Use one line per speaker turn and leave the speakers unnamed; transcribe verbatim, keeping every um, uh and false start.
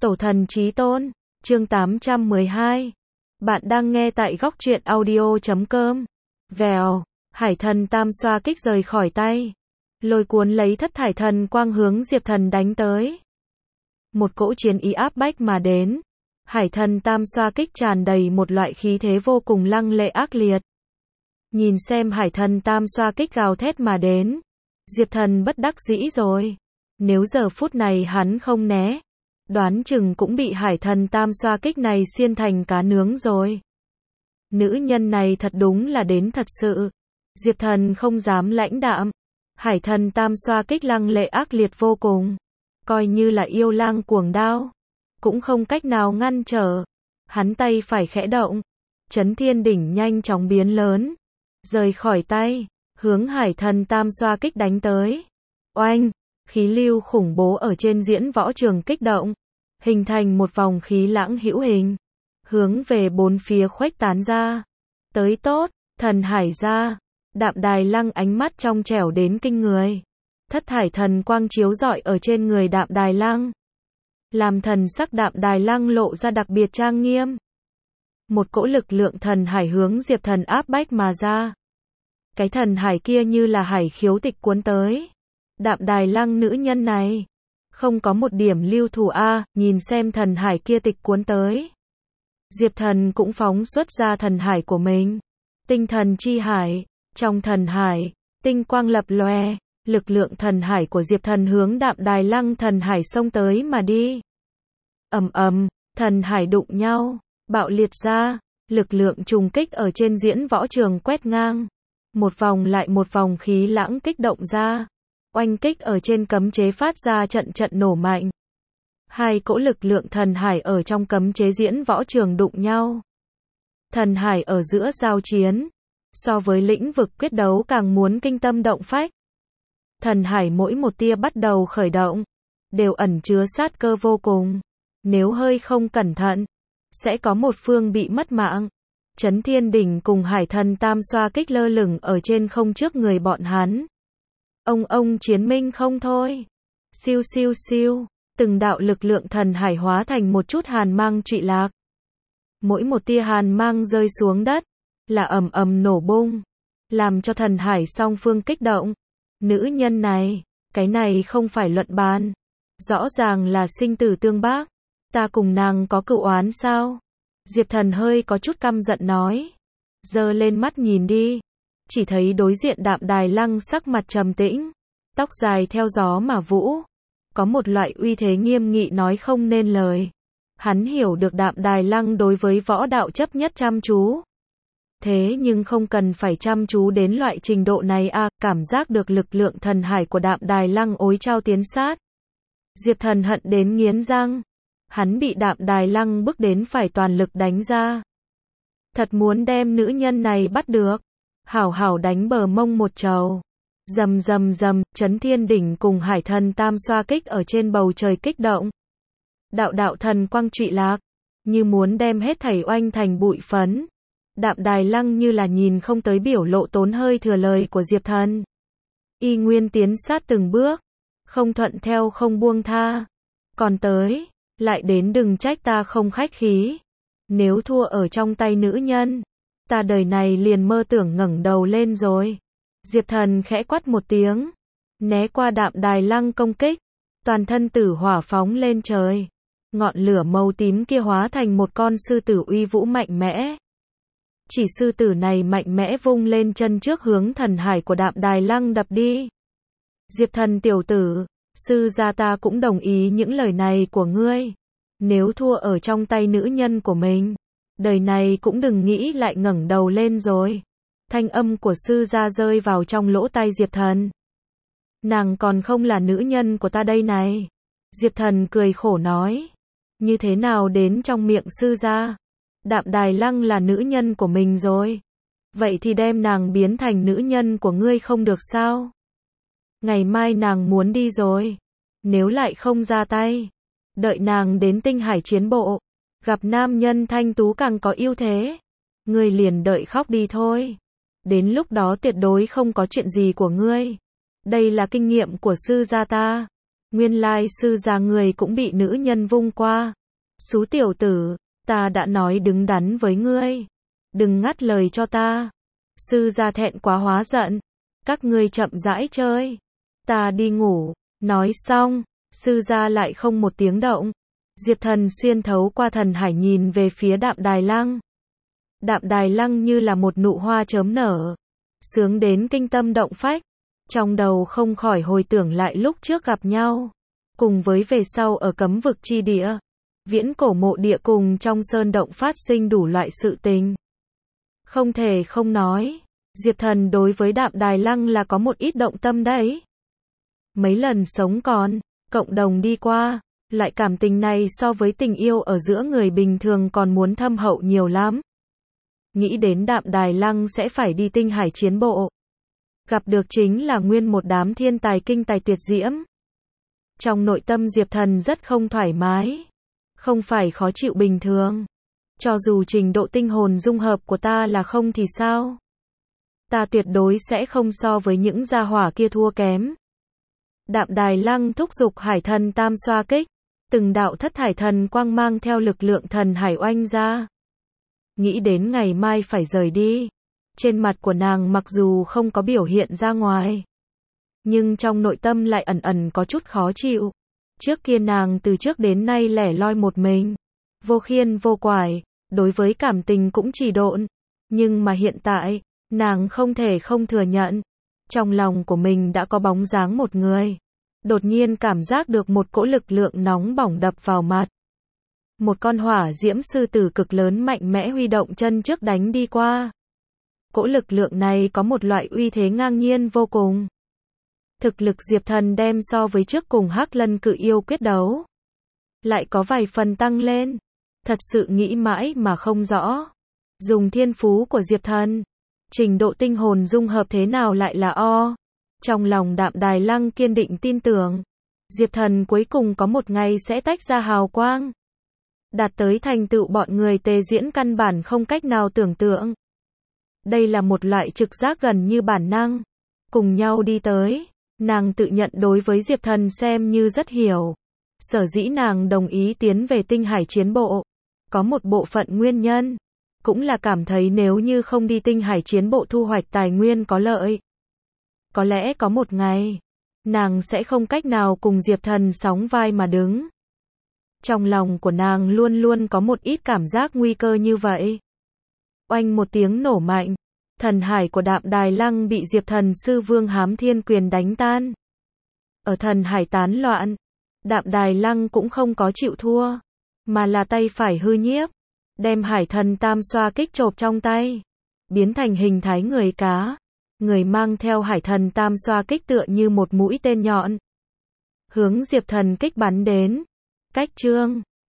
Tổ thần chí tôn, chương tám trăm mười hai. Bạn đang nghe tại góc truyện audio chấm com. Vèo, hải thần tam xoa kích rời khỏi tay. Lôi cuốn lấy thất thải thần quang hướng Diệp Thần đánh tới. Một cỗ chiến ý áp bách mà đến. Hải thần tam xoa kích tràn đầy một loại khí thế vô cùng lăng lệ ác liệt. Nhìn xem hải thần tam xoa kích gào thét mà đến. Diệp Thần bất đắc dĩ rồi. Nếu giờ phút này hắn không né, đoán chừng cũng bị hải thần tam xoa kích này xiên thành cá nướng rồi. Nữ nhân này thật đúng là đến thật sự. Diệp Thần không dám lãnh đạm. Hải thần tam xoa kích lăng lệ ác liệt vô cùng. Coi như là yêu lang cuồng đao, cũng không cách nào ngăn trở. Hắn tay phải khẽ động. Chấn thiên đỉnh nhanh chóng biến lớn. Rời khỏi tay, hướng hải thần tam xoa kích đánh tới. Oanh! Khí lưu khủng bố ở trên diễn võ trường kích động, hình thành một vòng khí lãng hữu hình, hướng về bốn phía khuếch tán ra. Tới tốt, thần hải ra. Đạm Đài Lăng ánh mắt trong trẻo đến kinh người. Thất thải thần quang chiếu rọi ở trên người Đạm Đài Lăng, làm thần sắc Đạm Đài Lăng lộ ra đặc biệt trang nghiêm. Một cỗ lực lượng thần hải hướng Diệp Thần áp bách mà ra. Cái thần hải kia như là hải khiếu tịch cuốn tới. Đạm Đài Lăng nữ nhân này, không có một điểm lưu thủ a, nhìn xem thần hải kia tịch cuốn tới. Diệp Thần cũng phóng xuất ra thần hải của mình. Tinh thần chi hải, trong thần hải, tinh quang lập lòe, lực lượng thần hải của Diệp Thần hướng Đạm Đài Lăng thần hải xông tới mà đi. Ầm ầm, thần hải đụng nhau, bạo liệt ra, lực lượng trùng kích ở trên diễn võ trường quét ngang. Một vòng lại một vòng khí lãng kích động ra. Oanh kích ở trên cấm chế phát ra trận trận nổ mạnh. Hai cỗ lực lượng thần hải ở trong cấm chế diễn võ trường đụng nhau. Thần hải ở giữa giao chiến, so với lĩnh vực quyết đấu càng muốn kinh tâm động phách. Thần hải mỗi một tia bắt đầu khởi động, đều ẩn chứa sát cơ vô cùng. Nếu hơi không cẩn thận, sẽ có một phương bị mất mạng. Chấn thiên đỉnh cùng hải thần tam xoa kích lơ lửng ở trên không trước người bọn hắn. Ông ông chiến minh không thôi. Siêu siêu siêu, từng đạo lực lượng thần hải hóa thành một chút hàn mang trụy lạc. Mỗi một tia hàn mang rơi xuống đất, là ầm ầm nổ bung, làm cho thần hải song phương kích động. Nữ nhân này, cái này không phải luận bàn. Rõ ràng là sinh tử tương bác. Ta cùng nàng có cựu oán sao? Diệp Thần hơi có chút căm giận nói. Giơ lên mắt nhìn đi. Chỉ thấy đối diện Đạm Đài Lăng sắc mặt trầm tĩnh, tóc dài theo gió mà vũ, có một loại uy thế nghiêm nghị nói không nên lời. Hắn hiểu được Đạm Đài Lăng đối với võ đạo chấp nhất chăm chú. Thế nhưng không cần phải chăm chú đến loại trình độ này à, cảm giác được lực lượng thần hải của Đạm Đài Lăng ối trao tiến sát. Diệp Thần hận đến nghiến răng. Hắn bị Đạm Đài Lăng bức đến phải toàn lực đánh ra. Thật muốn đem nữ nhân này bắt được. Hảo hảo đánh bờ mông một trầu. Rầm rầm rầm, chấn thiên đỉnh cùng hải thần tam xoa kích ở trên bầu trời kích động. Đạo đạo thần quang trụy lạc, như muốn đem hết thảy oanh thành bụi phấn. Đạm Đài Lăng như là nhìn không tới biểu lộ tốn hơi thừa lời của Diệp Thần. Y nguyên tiến sát từng bước, không thuận theo không buông tha. Còn tới, lại đến đừng trách ta không khách khí. Nếu thua ở trong tay nữ nhân, ta đời này liền mơ tưởng ngẩng đầu lên rồi. Diệp Thần khẽ quát một tiếng, né qua Đạm Đài Lăng công kích, toàn thân tử hỏa phóng lên trời. Ngọn lửa màu tím kia hóa thành một con sư tử uy vũ mạnh mẽ. Chỉ sư tử này mạnh mẽ vung lên chân trước hướng thần hải của Đạm Đài Lăng đập đi. Diệp Thần tiểu tử, sư gia ta cũng đồng ý những lời này của ngươi. Nếu thua ở trong tay nữ nhân của mình, đời này cũng đừng nghĩ lại ngẩng đầu lên rồi. Thanh âm của sư gia rơi vào trong lỗ tai Diệp Thần. Nàng còn không là nữ nhân của ta đây này. Diệp Thần cười khổ nói. Như thế nào đến trong miệng sư gia? Đạm Đài Lăng là nữ nhân của mình rồi. Vậy thì đem nàng biến thành nữ nhân của ngươi không được sao? Ngày mai nàng muốn đi rồi. Nếu lại không ra tay, đợi nàng đến tinh hải chiến bộ, gặp nam nhân thanh tú càng có ưu thế, ngươi liền đợi khóc đi thôi. Đến lúc đó tuyệt đối không có chuyện gì của ngươi. Đây là kinh nghiệm của sư gia ta. Nguyên lai sư gia người cũng bị nữ nhân vung qua. Xú tiểu tử, ta đã nói đứng đắn với ngươi. Đừng ngắt lời cho ta. Sư gia thẹn quá hóa giận. Các ngươi chậm rãi chơi. Ta đi ngủ. Nói xong, sư gia lại không một tiếng động. Diệp Thần xuyên thấu qua thần hải nhìn về phía Đạm Đài Lăng. Đạm Đài Lăng như là một nụ hoa chớm nở. Sướng đến kinh tâm động phách. Trong đầu không khỏi hồi tưởng lại lúc trước gặp nhau. Cùng với về sau ở cấm vực chi địa. Viễn cổ mộ địa cùng trong sơn động phát sinh đủ loại sự tình. Không thể không nói. Diệp Thần đối với Đạm Đài Lăng là có một ít động tâm đấy. Mấy lần sống còn, cộng đồng đi qua. Loại cảm tình này so với tình yêu ở giữa người bình thường còn muốn thâm hậu nhiều lắm. Nghĩ đến Đạm Đài Lăng sẽ phải đi tinh hải chiến bộ. Gặp được chính là nguyên một đám thiên tài kinh tài tuyệt diễm. Trong nội tâm Diệp Thần rất không thoải mái. Không phải khó chịu bình thường. Cho dù trình độ tinh hồn dung hợp của ta là không thì sao? Ta tuyệt đối sẽ không so với những gia hỏa kia thua kém. Đạm Đài Lăng thúc giục hải thần tam xoa kích. Từng đạo thất thải thần quang mang theo lực lượng thần hải oanh ra. Nghĩ đến ngày mai phải rời đi. Trên mặt của nàng mặc dù không có biểu hiện ra ngoài. Nhưng trong nội tâm lại ẩn ẩn có chút khó chịu. Trước kia nàng từ trước đến nay lẻ loi một mình. Vô khiên vô quải. Đối với cảm tình cũng chỉ độn. Nhưng mà hiện tại, nàng không thể không thừa nhận. Trong lòng của mình đã có bóng dáng một người. Đột nhiên cảm giác được một cỗ lực lượng nóng bỏng đập vào mặt. Một con hỏa diễm sư tử cực lớn mạnh mẽ huy động chân trước đánh đi qua. Cỗ lực lượng này có một loại uy thế ngang nhiên vô cùng. Thực lực Diệp Thần đem so với trước cùng Hắc Lân Cự Yêu quyết đấu. Lại có vài phần tăng lên. Thật sự nghĩ mãi mà không rõ. Dùng thiên phú của Diệp Thần. Trình độ tinh hồn dung hợp thế nào lại là o. Trong lòng Đạm Đài Lăng kiên định tin tưởng. Diệp Thần cuối cùng có một ngày sẽ tách ra hào quang. Đạt tới thành tựu bọn người tề diễn căn bản không cách nào tưởng tượng. Đây là một loại trực giác gần như bản năng. Cùng nhau đi tới. Nàng tự nhận đối với Diệp Thần xem như rất hiểu. Sở dĩ nàng đồng ý tiến về tinh hải chiến bộ. Có một bộ phận nguyên nhân. Cũng là cảm thấy nếu như không đi tinh hải chiến bộ thu hoạch tài nguyên có lợi. Có lẽ có một ngày. Nàng sẽ không cách nào cùng Diệp Thần sóng vai mà đứng. Trong lòng của nàng luôn luôn có một ít cảm giác nguy cơ như vậy. Oanh một tiếng nổ mạnh. Thần hải của Đạm Đài Lăng bị Diệp Thần sư vương Hám Thiên Quyền đánh tan. Ở thần hải tán loạn. Đạm Đài Lăng cũng không có chịu thua. Mà là tay phải hư nhiếp. Đem hải thần tam xoa kích chộp trong tay. Biến thành hình thái người cá. Người mang theo hải thần tam xoa kích tựa như một mũi tên nhọn. Hướng Diệp Thần kích bắn đến. Cách chương